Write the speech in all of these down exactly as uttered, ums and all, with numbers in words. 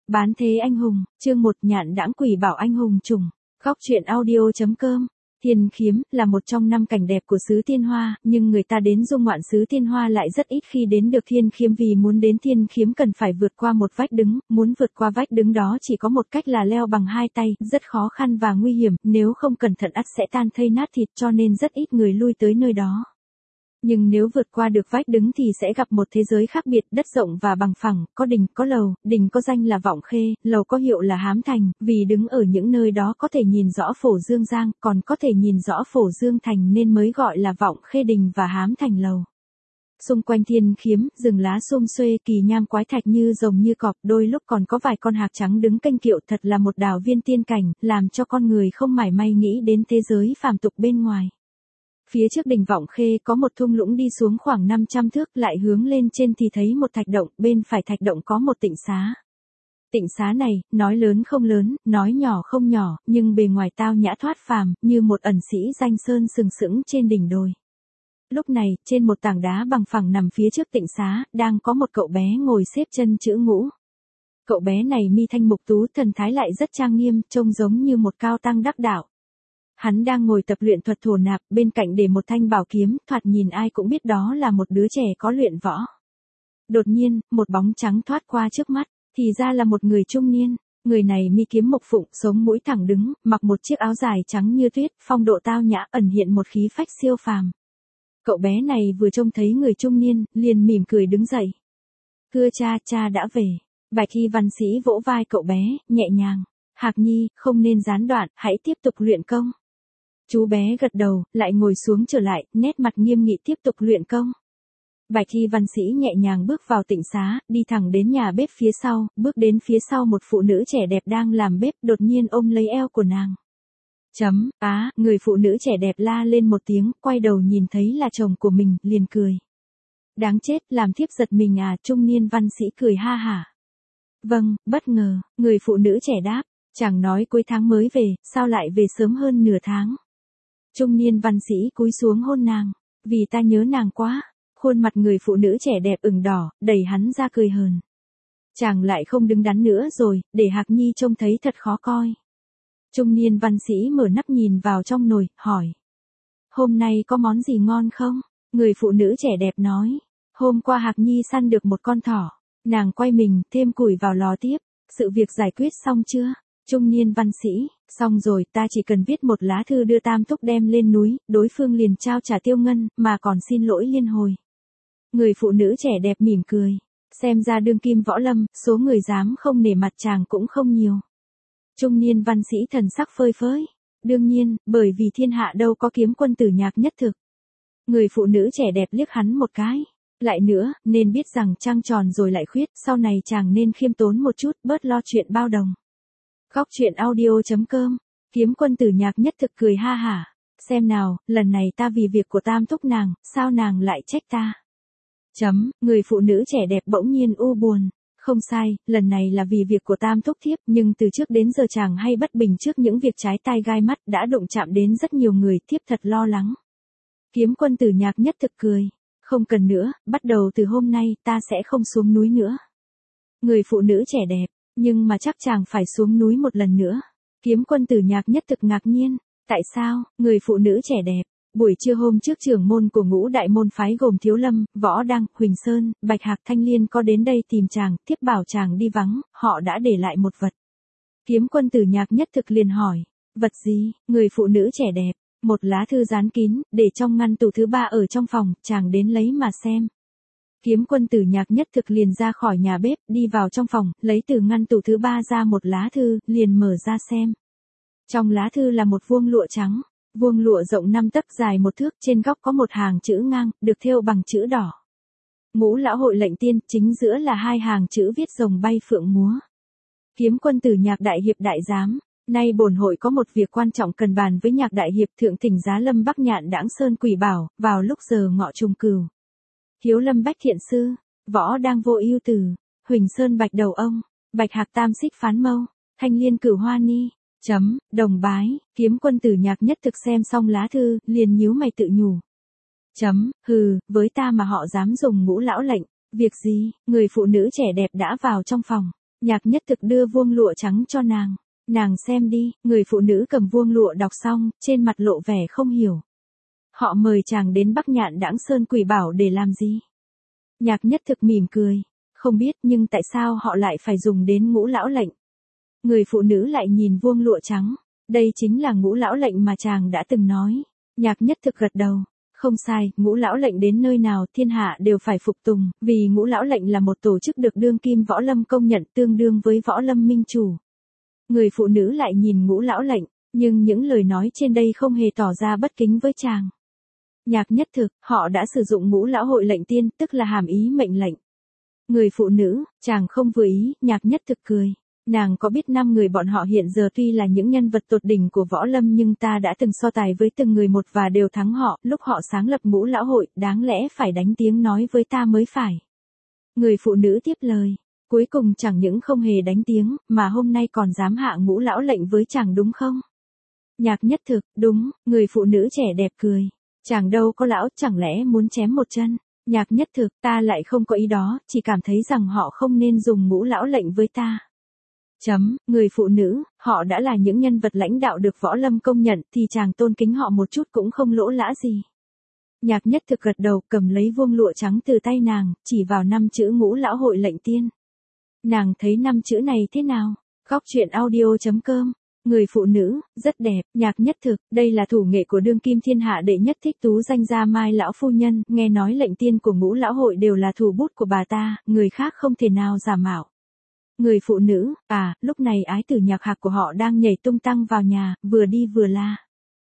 Bán thế anh hùng, chương một nhạn đãng quỷ bảo anh hùng trùng. Góc truyện audio.com. Thiên Khiếm là một trong năm cảnh đẹp của xứ Thiên Hoa, nhưng người ta đến du ngoạn xứ Thiên Hoa lại rất ít khi đến được Thiên Khiếm, vì muốn đến Thiên Khiếm cần phải vượt qua một vách đứng, muốn vượt qua vách đứng đó chỉ có một cách là leo bằng hai tay, rất khó khăn và nguy hiểm, nếu không cẩn thận ắt sẽ tan thây nát thịt, cho nên rất ít người lui tới nơi đó. Nhưng nếu vượt qua được vách đứng thì sẽ gặp một thế giới khác biệt, đất rộng và bằng phẳng, có đình, có lầu, đình có danh là Vọng Khê, lầu có hiệu là Hám Thành, vì đứng ở những nơi đó có thể nhìn rõ Phổ Dương Giang, còn có thể nhìn rõ Phổ Dương Thành nên mới gọi là Vọng Khê Đình và Hám Thành Lầu. Xung quanh Thiên Khiếm, rừng lá xum xuê, kỳ nham quái thạch như rồng như cọp, đôi lúc còn có vài con hạc trắng đứng canh kiệu, thật là một đảo viên tiên cảnh, làm cho con người không mảy may nghĩ đến thế giới phàm tục bên ngoài. Phía trước đình Vọng Khê có một thung lũng đi xuống khoảng năm trăm thước, lại hướng lên trên thì thấy một thạch động, bên phải thạch động có một tịnh xá. Tịnh xá này, nói lớn không lớn, nói nhỏ không nhỏ, nhưng bề ngoài tao nhã thoát phàm, như một ẩn sĩ danh sơn sừng sững trên đỉnh đồi. Lúc này, trên một tảng đá bằng phẳng nằm phía trước tịnh xá, đang có một cậu bé ngồi xếp chân chữ ngũ. Cậu bé này mi thanh mục tú, thần thái lại rất trang nghiêm, trông giống như một cao tăng đắc đạo. Hắn đang ngồi tập luyện thuật thổ nạp, bên cạnh để một thanh bảo kiếm, thoạt nhìn ai cũng biết đó là một đứa trẻ có luyện võ. Đột nhiên, một bóng trắng thoát qua trước mắt, thì ra là một người trung niên. Người này mi kiếm mộc phụng, sống mũi thẳng đứng, mặc một chiếc áo dài trắng như tuyết, phong độ tao nhã, ẩn hiện một khí phách siêu phàm. Cậu bé này vừa trông thấy người trung niên, liền mỉm cười đứng dậy. Thưa cha, cha đã về. Bạch Y văn sĩ vỗ vai cậu bé, nhẹ nhàng. Hạc Nhi, không nên gián đoạn, hãy tiếp tục luyện công. Chú bé gật đầu, lại ngồi xuống trở lại, nét mặt nghiêm nghị tiếp tục luyện công. Bạch Y văn sĩ nhẹ nhàng bước vào tịnh xá, đi thẳng đến nhà bếp phía sau, bước đến phía sau một phụ nữ trẻ đẹp đang làm bếp, đột nhiên ôm lấy eo của nàng. Chấm, á, người phụ nữ trẻ đẹp la lên một tiếng, quay đầu nhìn thấy là chồng của mình, liền cười. Đáng chết, làm thiếp giật mình à, trung niên văn sĩ cười ha hả. Vâng, bất ngờ, người phụ nữ trẻ đáp, chẳng nói cuối tháng mới về, sao lại về sớm hơn nửa tháng. Trung niên văn sĩ cúi xuống hôn nàng, vì ta nhớ nàng quá. Khuôn mặt người phụ nữ trẻ đẹp ửng đỏ, đẩy hắn ra cười hờn. Chàng lại không đứng đắn nữa rồi, để Hạc Nhi trông thấy thật khó coi. Trung niên văn sĩ mở nắp nhìn vào trong nồi, hỏi. Hôm nay có món gì ngon không? Người phụ nữ trẻ đẹp nói. Hôm qua Hạc Nhi săn được một con thỏ. Nàng quay mình, thêm củi vào lò tiếp. Sự việc giải quyết xong chưa? Trung niên văn sĩ, xong rồi, ta chỉ cần viết một lá thư đưa Tam Thúc đem lên núi, đối phương liền trao trả tiêu ngân, mà còn xin lỗi liên hồi. Người phụ nữ trẻ đẹp mỉm cười, xem ra đương kim võ lâm, số người dám không nể mặt chàng cũng không nhiều. Trung niên văn sĩ thần sắc phơi phới, đương nhiên, bởi vì thiên hạ đâu có kiếm quân tử nhạc nhất thực. Người phụ nữ trẻ đẹp liếc hắn một cái. Lại nữa, nên biết rằng trăng tròn rồi lại khuyết, sau này chàng nên khiêm tốn một chút, bớt lo chuyện bao đồng. Góc truyện audio.com. Kiếm quân tử nhạc nhất thực cười ha hả. Xem nào, lần này ta vì việc của Tam Thúc nàng, sao nàng lại trách ta? Chấm, người phụ nữ trẻ đẹp bỗng nhiên u buồn. Không sai, lần này là vì việc của Tam Thúc thiếp, nhưng từ trước đến giờ chàng hay bất bình trước những việc trái tai gai mắt, đã đụng chạm đến rất nhiều người, thiếp thật lo lắng. Kiếm quân tử nhạc nhất thực cười. Không cần nữa, bắt đầu từ hôm nay, ta sẽ không xuống núi nữa. Người phụ nữ trẻ đẹp. Nhưng mà chắc chàng phải xuống núi một lần nữa. Kiếm quân tử nhạc nhất thực ngạc nhiên. Tại sao? Người phụ nữ trẻ đẹp. Buổi trưa hôm trước trưởng môn của ngũ đại môn phái gồm Thiếu Lâm, Võ Đăng, Huỳnh Sơn, Bạch Hạc, Thanh Liên có đến đây tìm chàng, thiếp bảo chàng đi vắng, họ đã để lại một vật. Kiếm quân tử nhạc nhất thực liền hỏi. Vật gì? Người phụ nữ trẻ đẹp. Một lá thư dán kín, để trong ngăn tủ thứ ba ở trong phòng, chàng đến lấy mà xem. Kiếm quân tử nhạc nhất thực liền ra khỏi nhà bếp, đi vào trong phòng, lấy từ ngăn tủ thứ ba ra một lá thư, liền mở ra xem. Trong lá thư là một vuông lụa trắng, vuông lụa rộng năm tấc dài một thước, trên góc có một hàng chữ ngang, được thêu bằng chữ đỏ. Ngũ lão hội lệnh tiên, chính giữa là hai hàng chữ viết rồng bay phượng múa. Kiếm quân tử nhạc đại hiệp đại giám, nay bổn hội có một việc quan trọng cần bàn với nhạc đại hiệp, thượng thỉnh giá lâm Bắc Nhạn Đãng Sơn Quỷ Bảo, vào lúc giờ ngọ trùng cửu. Thiếu Lâm Bách Thiện Sư, Võ Đang Vô Ưu Tử, Huỳnh Sơn Bạch Đầu Ông, Bạch Hạc Tam Xích Phán Mâu, Thanh Liên Cửu Hoa Ni. Chấm, đồng bái. Kiếm quân tử nhạc nhất thực xem xong lá thư, liền nhíu mày tự nhủ. Chấm, hừ, với ta mà họ dám dùng ngũ lão lệnh, việc gì? Người phụ nữ trẻ đẹp đã vào trong phòng. Nhạc Nhất Thực đưa vuông lụa trắng cho nàng. Nàng xem đi, người phụ nữ cầm vuông lụa đọc xong, trên mặt lộ vẻ không hiểu. Họ mời chàng đến Bắc Nhạn Đãng Sơn Quỷ Bảo để làm gì? Nhạc Nhất Thực mỉm cười. Không biết, nhưng tại sao họ lại phải dùng đến Ngũ Lão lệnh? Người phụ nữ lại nhìn vuông lụa trắng. Đây chính là Ngũ Lão lệnh mà chàng đã từng nói. Nhạc Nhất Thực gật đầu. Không sai, Ngũ Lão lệnh đến nơi nào thiên hạ đều phải phục tùng, vì Ngũ Lão lệnh là một tổ chức được đương kim võ lâm công nhận tương đương với võ lâm minh chủ. Người phụ nữ lại nhìn Ngũ Lão lệnh, nhưng những lời nói trên đây không hề tỏ ra bất kính với chàng. Nhạc Nhất Thực, họ đã sử dụng Ngũ Lão hội lệnh tiên, tức là hàm ý mệnh lệnh. Người phụ nữ, chàng không vừa ý, Nhạc Nhất Thực cười. Nàng có biết năm người bọn họ hiện giờ tuy là những nhân vật tột đỉnh của võ lâm nhưng ta đã từng so tài với từng người một và đều thắng họ, lúc họ sáng lập Ngũ Lão hội, đáng lẽ phải đánh tiếng nói với ta mới phải. Người phụ nữ tiếp lời, cuối cùng chẳng những không hề đánh tiếng, mà hôm nay còn dám hạ Ngũ Lão lệnh với chàng đúng không? Nhạc Nhất Thực, đúng, người phụ nữ trẻ đẹp cười. Chàng đâu có lão, chẳng lẽ muốn chém một chân? Nhạc Nhất Thực, ta lại không có ý đó, chỉ cảm thấy rằng họ không nên dùng Ngũ Lão lệnh với ta. Chấm, người phụ nữ, họ đã là những nhân vật lãnh đạo được võ lâm công nhận thì chàng tôn kính họ một chút cũng không lỗ lã gì. Nhạc Nhất Thực gật đầu, cầm lấy vuông lụa trắng từ tay nàng, chỉ vào năm chữ Ngũ Lão hội lệnh tiên. Nàng thấy năm chữ này thế nào? Góc truyện audio chấm com. Người phụ nữ, rất đẹp, Nhạc Nhất Thực, đây là thủ nghệ của đương kim thiên hạ đệ nhất thích tú danh gia Mai lão phu nhân, nghe nói lệnh tiên của Ngũ Lão hội đều là thủ bút của bà ta, người khác không thể nào giả mạo. Người phụ nữ, à, lúc này ái tử Nhạc Hạc của họ đang nhảy tung tăng vào nhà, vừa đi vừa la.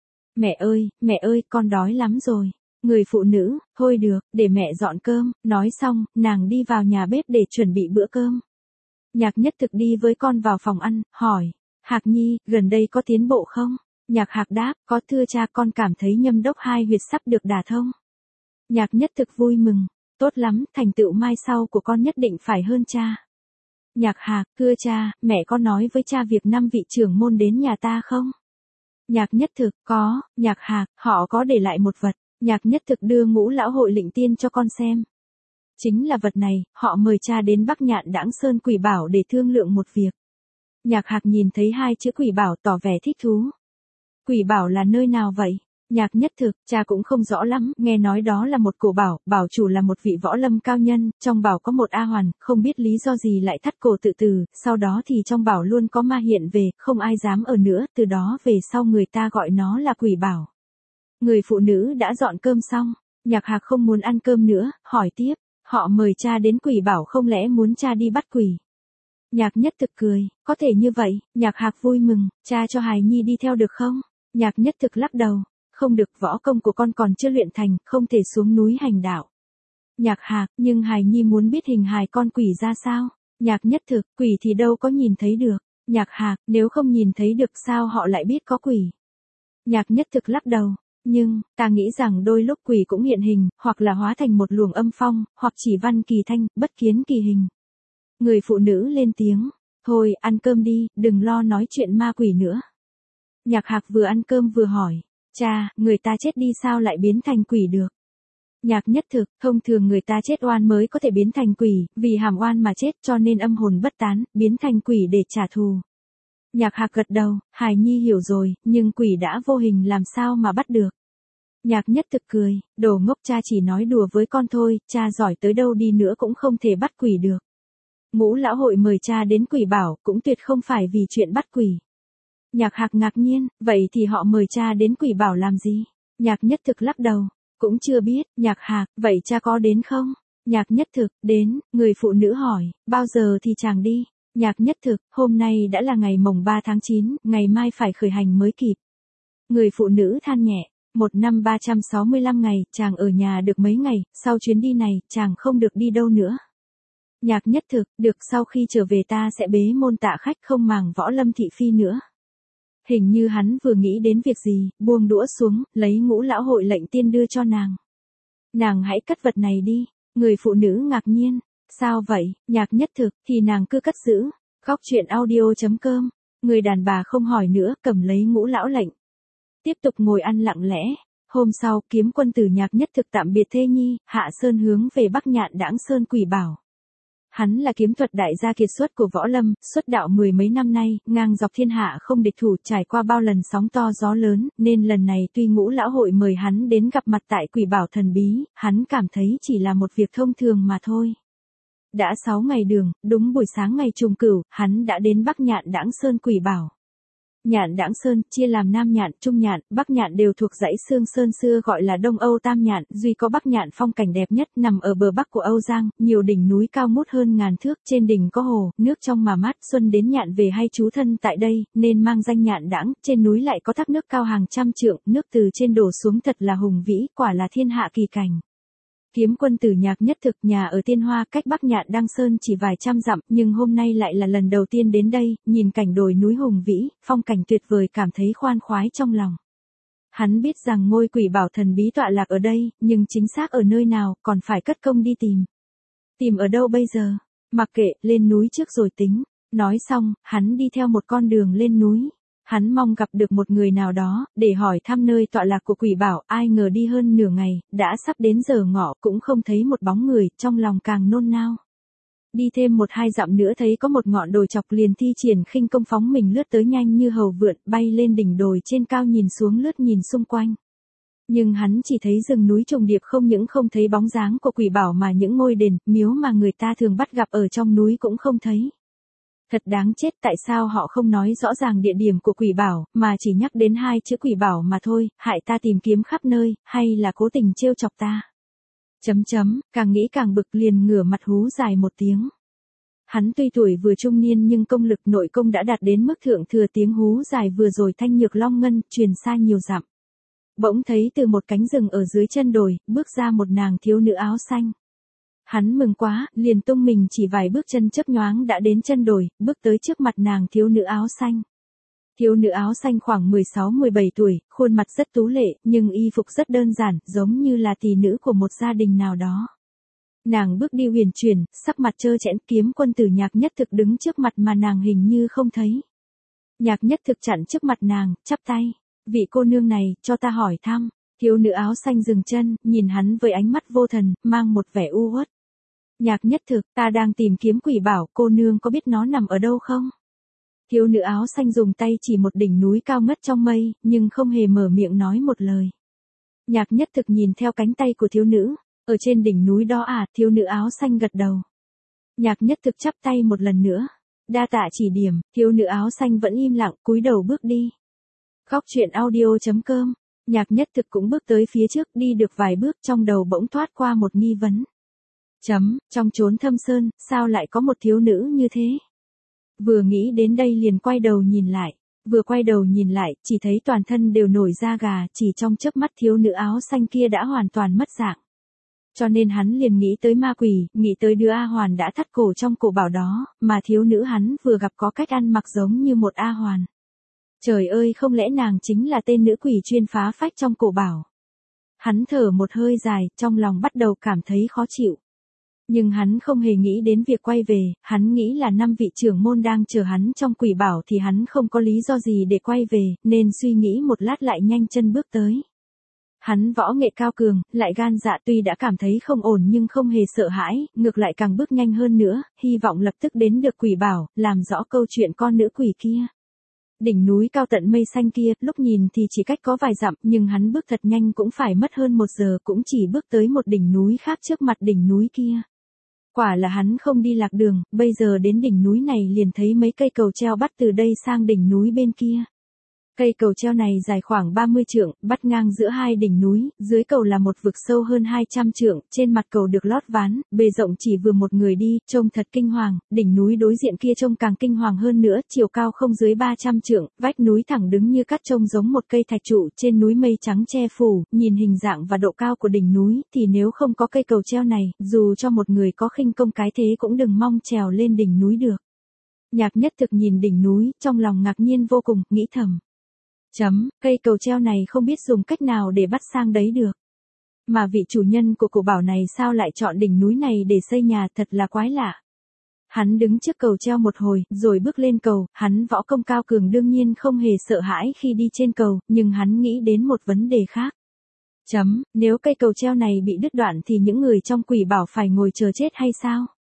Mẹ ơi, mẹ ơi, con đói lắm rồi. Người phụ nữ, thôi được, để mẹ dọn cơm, nói xong, nàng đi vào nhà bếp để chuẩn bị bữa cơm. Nhạc Nhất Thực đi với con vào phòng ăn, hỏi, Hạc Nhi, gần đây có tiến bộ không? Nhạc Hạc đáp, có thưa cha, con cảm thấy nhâm đốc hai huyệt sắp được đả thông. Nhạc Nhất Thực vui mừng, tốt lắm, thành tựu mai sau của con nhất định phải hơn cha. Nhạc Hạc, thưa cha, mẹ có nói với cha việc năm vị trưởng môn đến nhà ta không? Nhạc Nhất Thực, có, Nhạc Hạc, họ có để lại một vật. Nhạc Nhất Thực đưa Ngũ Lão hội lệnh tiên cho con xem. Chính là vật này, họ mời cha đến Bắc Nhạn Đãng Sơn Quỷ Bảo để thương lượng một việc. Nhạc Hạc nhìn thấy hai chữ Quỷ Bảo tỏ vẻ thích thú. Quỷ Bảo là nơi nào vậy? Nhạc Nhất Thực, cha cũng không rõ lắm, nghe nói đó là một cổ bảo, bảo chủ là một vị võ lâm cao nhân, trong bảo có một A Hoàn, không biết lý do gì lại thắt cổ tự tử, sau đó thì trong bảo luôn có ma hiện về, không ai dám ở nữa, từ đó về sau người ta gọi nó là Quỷ Bảo. Người phụ nữ đã dọn cơm xong, Nhạc Hạc không muốn ăn cơm nữa, hỏi tiếp, họ mời cha đến Quỷ Bảo không lẽ muốn cha đi bắt quỷ? Nhạc Nhất Thực cười, có thể như vậy, Nhạc Hạc vui mừng, cha cho hài nhi đi theo được không? Nhạc Nhất Thực lắc đầu, không được, võ công của con còn chưa luyện thành, không thể xuống núi hành đạo. Nhạc Hạc, nhưng hài nhi muốn biết hình hài con quỷ ra sao? Nhạc Nhất Thực, quỷ thì đâu có nhìn thấy được. Nhạc Hạc, nếu không nhìn thấy được sao họ lại biết có quỷ? Nhạc Nhất Thực lắc đầu, nhưng, ta nghĩ rằng đôi lúc quỷ cũng hiện hình, hoặc là hóa thành một luồng âm phong, hoặc chỉ văn kỳ thanh, bất kiến kỳ hình. Người phụ nữ lên tiếng, thôi, ăn cơm đi, đừng lo nói chuyện ma quỷ nữa. Nhạc Hạc vừa ăn cơm vừa hỏi, cha, người ta chết đi sao lại biến thành quỷ được? Nhạc Nhất Thực, thông thường người ta chết oan mới có thể biến thành quỷ, vì hàm oan mà chết cho nên âm hồn bất tán, biến thành quỷ để trả thù. Nhạc Hạc gật đầu, hài nhi hiểu rồi, nhưng quỷ đã vô hình làm sao mà bắt được? Nhạc Nhất Thực cười, đồ ngốc, cha chỉ nói đùa với con thôi, cha giỏi tới đâu đi nữa cũng không thể bắt quỷ được. Ngũ Lão hội mời cha đến Quỷ Bảo, cũng tuyệt không phải vì chuyện bắt quỷ. Nhạc Hạc ngạc nhiên, vậy thì họ mời cha đến Quỷ Bảo làm gì? Nhạc Nhất Thực lắc đầu, cũng chưa biết. Nhạc Hạc, vậy cha có đến không? Nhạc Nhất Thực, đến, người phụ nữ hỏi, bao giờ thì chàng đi? Nhạc Nhất Thực, hôm nay đã là ngày mồng ba tháng chín, ngày mai phải khởi hành mới kịp. Người phụ nữ than nhẹ, một năm ba trăm sáu mươi lăm ngày, chàng ở nhà được mấy ngày, sau chuyến đi này, chàng không được đi đâu nữa. Nhạc Nhất Thực, được, sau khi trở về ta sẽ bế môn tạ khách không màng võ lâm thị phi nữa. Hình như hắn vừa nghĩ đến việc gì, buông đũa xuống, lấy Ngũ Lão hội lệnh tiên đưa cho nàng. Nàng hãy cất vật này đi. Người phụ nữ ngạc nhiên, sao vậy? Nhạc Nhất Thực, thì nàng cứ cất giữ. Góc truyện audio chấm com. Người đàn bà không hỏi nữa, cầm lấy Ngũ Lão lệnh. Tiếp tục ngồi ăn lặng lẽ. Hôm sau, Kiếm Quân tử Nhạc Nhất Thực tạm biệt thê nhi, hạ sơn hướng về Bắc Nhạn Đãng Sơn Quỷ Bảo. Hắn là kiếm thuật đại gia kiệt xuất của võ lâm, xuất đạo mười mấy năm nay, ngang dọc thiên hạ không địch thủ, trải qua bao lần sóng to gió lớn, nên lần này tuy Ngũ lão hội mời hắn đến gặp mặt tại Quỷ Bảo thần bí, hắn cảm thấy chỉ là một việc thông thường mà thôi. Đã sáu ngày đường, đúng buổi sáng ngày trùng cửu, hắn đã đến Bắc Nhạn Đãng Sơn Quỷ Bảo. Nhạn Đãng Sơn chia làm Nam Nhạn, Trung Nhạn, Bắc Nhạn đều thuộc dãy Sương Sơn xưa gọi là Đông Âu Tam Nhạn, duy có Bắc Nhạn phong cảnh đẹp nhất, nằm ở bờ bắc của Âu Giang, nhiều đỉnh núi cao ngút hơn ngàn thước, trên đỉnh có hồ, nước trong mà mát, xuân đến Nhạn về hay trú thân tại đây, nên mang danh Nhạn Đãng, trên núi lại có thác nước cao hàng trăm trượng, nước từ trên đổ xuống thật là hùng vĩ, quả là thiên hạ kỳ cảnh. Kiếm quân tử Nhạc Nhất Thực nhà ở Tiên Hoa cách Bắc Nhạn Đăng Sơn chỉ vài trăm dặm, nhưng hôm nay lại là lần đầu tiên đến đây, nhìn cảnh đồi núi hùng vĩ, phong cảnh tuyệt vời cảm thấy khoan khoái trong lòng. Hắn biết rằng ngôi Quỷ Bảo thần bí tọa lạc ở đây, nhưng chính xác ở nơi nào, còn phải cất công đi tìm. Tìm ở đâu bây giờ? Mặc kệ, lên núi trước rồi tính. Nói xong, hắn đi theo một con đường lên núi. Hắn mong gặp được một người nào đó, để hỏi thăm nơi tọa lạc của Quỷ Bảo, ai ngờ đi hơn nửa ngày, đã sắp đến giờ ngọ cũng không thấy một bóng người, trong lòng càng nôn nao. Đi thêm một hai dặm nữa thấy có một ngọn đồi chọc liền thi triển khinh công phóng mình lướt tới nhanh như hầu vượn, bay lên đỉnh đồi trên cao nhìn xuống lướt nhìn xung quanh. Nhưng hắn chỉ thấy rừng núi trùng điệp, không những không thấy bóng dáng của Quỷ Bảo mà những ngôi đền, miếu mà người ta thường bắt gặp ở trong núi cũng không thấy. Thật đáng chết, tại sao họ không nói rõ ràng địa điểm của Quỷ Bảo, mà chỉ nhắc đến hai chữ Quỷ Bảo mà thôi, hại ta tìm kiếm khắp nơi, hay là cố tình trêu chọc ta. Chấm chấm, càng nghĩ càng bực liền ngửa mặt hú dài một tiếng. Hắn tuy tuổi vừa trung niên nhưng công lực nội công đã đạt đến mức thượng thừa, tiếng hú dài vừa rồi thanh nhược long ngân, truyền xa nhiều dặm. Bỗng thấy từ một cánh rừng ở dưới chân đồi, bước ra một nàng thiếu nữ áo xanh. Hắn mừng quá, liền tung mình chỉ vài bước chân chớp nhoáng đã đến chân đồi, bước tới trước mặt nàng thiếu nữ áo xanh. Thiếu nữ áo xanh khoảng mười sáu mười bảy tuổi, khuôn mặt rất tú lệ, nhưng y phục rất đơn giản, giống như là tỷ nữ của một gia đình nào đó. Nàng bước đi huyền chuyển, sắc mặt trơ trẽn, kiếm quân tử Nhạc Nhất Thực đứng trước mặt mà nàng hình như không thấy. Nhạc Nhất Thực chặn trước mặt nàng, chắp tay. Vị cô nương này, cho ta hỏi thăm. Thiếu nữ áo xanh dừng chân, nhìn hắn với ánh mắt vô thần, mang một vẻ u uất. Nhạc Nhất Thực, ta đang tìm kiếm Quỷ Bảo, cô nương có biết nó nằm ở đâu không? Thiếu nữ áo xanh dùng tay chỉ một đỉnh núi cao ngất trong mây, nhưng không hề mở miệng nói một lời. Nhạc Nhất Thực nhìn theo cánh tay của thiếu nữ, ở trên đỉnh núi đó à, thiếu nữ áo xanh gật đầu. Nhạc Nhất Thực chắp tay một lần nữa, đa tạ chỉ điểm, thiếu nữ áo xanh vẫn im lặng, cúi đầu bước đi. Góc truyện audio chấm com, Nhạc Nhất Thực cũng bước tới phía trước, đi được vài bước trong đầu bỗng thoát qua một nghi vấn. Chấm, trong chốn thâm sơn, sao lại có một thiếu nữ như thế? Vừa nghĩ đến đây liền quay đầu nhìn lại, vừa quay đầu nhìn lại, chỉ thấy toàn thân đều nổi da gà, chỉ trong chớp mắt thiếu nữ áo xanh kia đã hoàn toàn mất dạng. Cho nên hắn liền nghĩ tới ma quỷ, nghĩ tới đứa A Hoàn đã thắt cổ trong cổ bảo đó, mà thiếu nữ hắn vừa gặp có cách ăn mặc giống như một A Hoàn. Trời ơi, không lẽ nàng chính là tên nữ quỷ chuyên phá phách trong cổ bảo? Hắn thở một hơi dài, trong lòng bắt đầu cảm thấy khó chịu. Nhưng hắn không hề nghĩ đến việc quay về, hắn nghĩ là năm vị trưởng môn đang chờ hắn trong Quỷ Bảo thì hắn không có lý do gì để quay về, nên suy nghĩ một lát lại nhanh chân bước tới. Hắn võ nghệ cao cường, lại gan dạ, tuy đã cảm thấy không ổn nhưng không hề sợ hãi, ngược lại càng bước nhanh hơn nữa, hy vọng lập tức đến được Quỷ Bảo, làm rõ câu chuyện con nữ quỷ kia. Đỉnh núi cao tận mây xanh kia, lúc nhìn thì chỉ cách có vài dặm, nhưng hắn bước thật nhanh cũng phải mất hơn một giờ, cũng chỉ bước tới một đỉnh núi khác trước mặt đỉnh núi kia. Quả là hắn không đi lạc đường, bây giờ đến đỉnh núi này liền thấy mấy cây cầu treo bắt từ đây sang đỉnh núi bên kia. Cây cầu treo này dài khoảng ba mươi trượng, bắt ngang giữa hai đỉnh núi, dưới cầu là một vực sâu hơn hai trăm trượng, trên mặt cầu được lót ván, bề rộng chỉ vừa một người đi, trông thật kinh hoàng, đỉnh núi đối diện kia trông càng kinh hoàng hơn nữa, chiều cao không dưới ba trăm trượng, vách núi thẳng đứng như cắt trông giống một cây thạch trụ, trên núi mây trắng che phủ, nhìn hình dạng và độ cao của đỉnh núi, thì nếu không có cây cầu treo này, dù cho một người có khinh công cái thế cũng đừng mong trèo lên đỉnh núi được. Nhạc Nhất Thực nhìn đỉnh núi, trong lòng ngạc nhiên vô cùng, nghĩ thầm. Chấm, cây cầu treo này không biết dùng cách nào để bắt sang đấy được. Mà vị chủ nhân của cổ bảo này sao lại chọn đỉnh núi này để xây nhà, thật là quái lạ. Hắn đứng trước cầu treo một hồi, rồi bước lên cầu, hắn võ công cao cường đương nhiên không hề sợ hãi khi đi trên cầu, nhưng hắn nghĩ đến một vấn đề khác. Chấm, nếu cây cầu treo này bị đứt đoạn thì những người trong Quỷ Bảo phải ngồi chờ chết hay sao?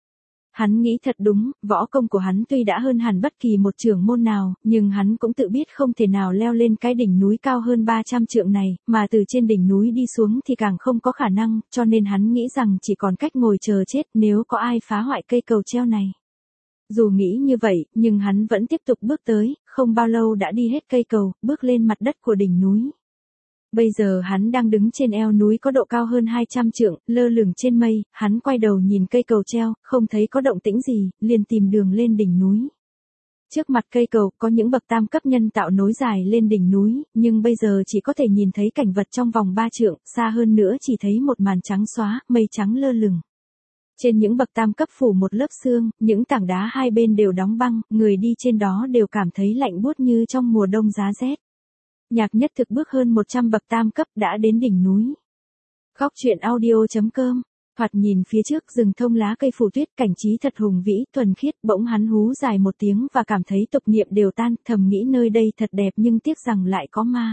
Hắn nghĩ thật đúng, võ công của hắn tuy đã hơn hẳn bất kỳ một trưởng môn nào, nhưng hắn cũng tự biết không thể nào leo lên cái đỉnh núi cao hơn ba trăm trượng này, mà từ trên đỉnh núi đi xuống thì càng không có khả năng, cho nên hắn nghĩ rằng chỉ còn cách ngồi chờ chết nếu có ai phá hoại cây cầu treo này. Dù nghĩ như vậy, nhưng hắn vẫn tiếp tục bước tới, không bao lâu đã đi hết cây cầu, bước lên mặt đất của đỉnh núi. Bây giờ hắn đang đứng trên eo núi có độ cao hơn hai trăm trượng, lơ lửng trên mây, hắn quay đầu nhìn cây cầu treo, không thấy có động tĩnh gì, liền tìm đường lên đỉnh núi. Trước mặt cây cầu có những bậc tam cấp nhân tạo nối dài lên đỉnh núi, nhưng bây giờ chỉ có thể nhìn thấy cảnh vật trong vòng ba trượng, xa hơn nữa chỉ thấy một màn trắng xóa, mây trắng lơ lửng. Trên những bậc tam cấp phủ một lớp sương, những tảng đá hai bên đều đóng băng, người đi trên đó đều cảm thấy lạnh buốt như trong mùa đông giá rét. Nhạc Nhất Thực bước hơn một trăm bậc tam cấp đã đến đỉnh núi. Góc truyện audio chấm com. Thoạt nhìn phía trước rừng thông lá cây phủ tuyết, cảnh trí thật hùng vĩ, thuần khiết, bỗng hắn hú dài một tiếng và cảm thấy tục niệm đều tan, thầm nghĩ nơi đây thật đẹp nhưng tiếc rằng lại có ma.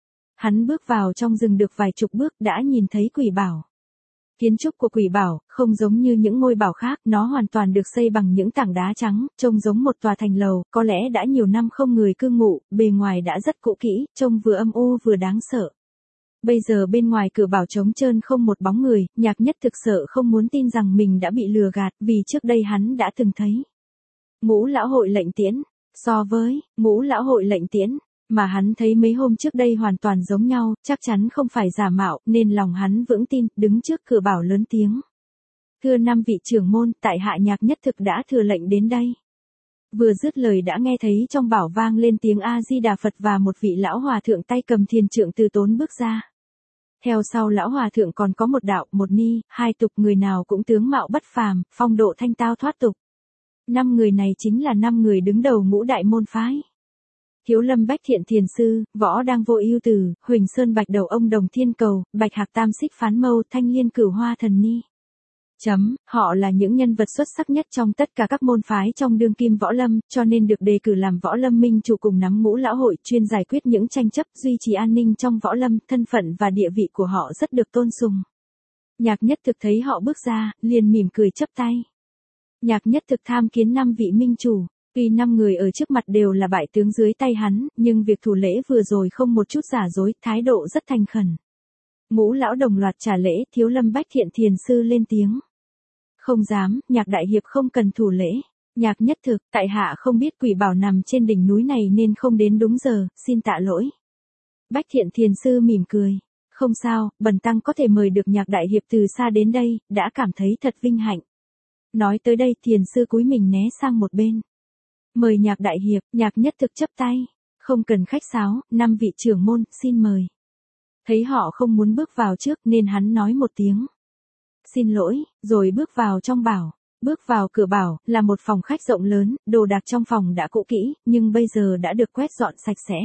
Hắn bước vào trong rừng được vài chục bước đã nhìn thấy Quỷ Bảo. Kiến trúc của Quỷ Bảo không giống như những ngôi bảo khác, nó hoàn toàn được xây bằng những tảng đá trắng, trông giống một tòa thành lầu, có lẽ đã nhiều năm không người cư ngụ, bề ngoài đã rất cũ kỹ, trông vừa âm u vừa đáng sợ. Bây giờ bên ngoài cửa bảo trống trơn không một bóng người, Nhạc Nhất Thực sợ không muốn tin rằng mình đã bị lừa gạt, vì trước đây hắn đã từng thấy. Ngũ lão hội lệnh tiễn, so với ngũ lão hội lệnh tiễn mà hắn thấy mấy hôm trước đây hoàn toàn giống nhau, chắc chắn không phải giả mạo, nên lòng hắn vững tin, đứng trước cửa bảo lớn tiếng. Thưa năm vị trưởng môn, tại hạ Nhạc Nhất Thực đã thừa lệnh đến đây. Vừa dứt lời đã nghe thấy trong bảo vang lên tiếng A-di-đà Phật và một vị lão hòa thượng tay cầm thiền trượng từ tốn bước ra. Theo sau lão hòa thượng còn có một đạo, một ni, hai tục, người nào cũng tướng mạo bất phàm, phong độ thanh tao thoát tục. Năm người này chính là năm người đứng đầu ngũ đại môn phái. Thiếu Lâm Bách Thiện Thiền Sư, Võ Đang Vô Ưu Tử, Huỳnh Sơn Bạch Đầu Ông Đồng Thiên Cầu, Bạch Hạc Tam Xích Phán Mâu, Thanh Liên Cửu Hoa Thần Ni. Chấm, họ là những nhân vật xuất sắc nhất trong tất cả các môn phái trong đương kim võ lâm, cho nên được đề cử làm võ lâm minh chủ cùng nắm ngũ lão hội, chuyên giải quyết những tranh chấp, duy trì an ninh trong võ lâm, thân phận và địa vị của họ rất được tôn sùng. Nhạc Nhất Thực thấy họ bước ra, liền mỉm cười chắp tay. Nhạc Nhất Thực tham kiến năm vị minh chủ. Tuy năm người ở trước mặt đều là bại tướng dưới tay hắn, nhưng việc thủ lễ vừa rồi không một chút giả dối, thái độ rất thành khẩn. Ngũ lão đồng loạt trả lễ, Thiếu Lâm Bách Thiện Thiền Sư lên tiếng. Không dám, Nhạc đại hiệp không cần thủ lễ. Nhạc Nhất Thực, tại hạ không biết Quỷ Bảo nằm trên đỉnh núi này nên không đến đúng giờ, xin tạ lỗi. Bách Thiện Thiền Sư mỉm cười. Không sao, bần tăng có thể mời được Nhạc đại hiệp từ xa đến đây, đã cảm thấy thật vinh hạnh. Nói tới đây Thiền Sư cúi mình né sang một bên. Mời Nhạc đại hiệp, Nhạc Nhất Thực chấp tay. Không cần khách sáo, năm vị trưởng môn, xin mời. Thấy họ không muốn bước vào trước nên hắn nói một tiếng. Xin lỗi, rồi bước vào trong bảo. Bước vào cửa bảo, là một phòng khách rộng lớn, đồ đạc trong phòng đã cũ kỹ, nhưng bây giờ đã được quét dọn sạch sẽ.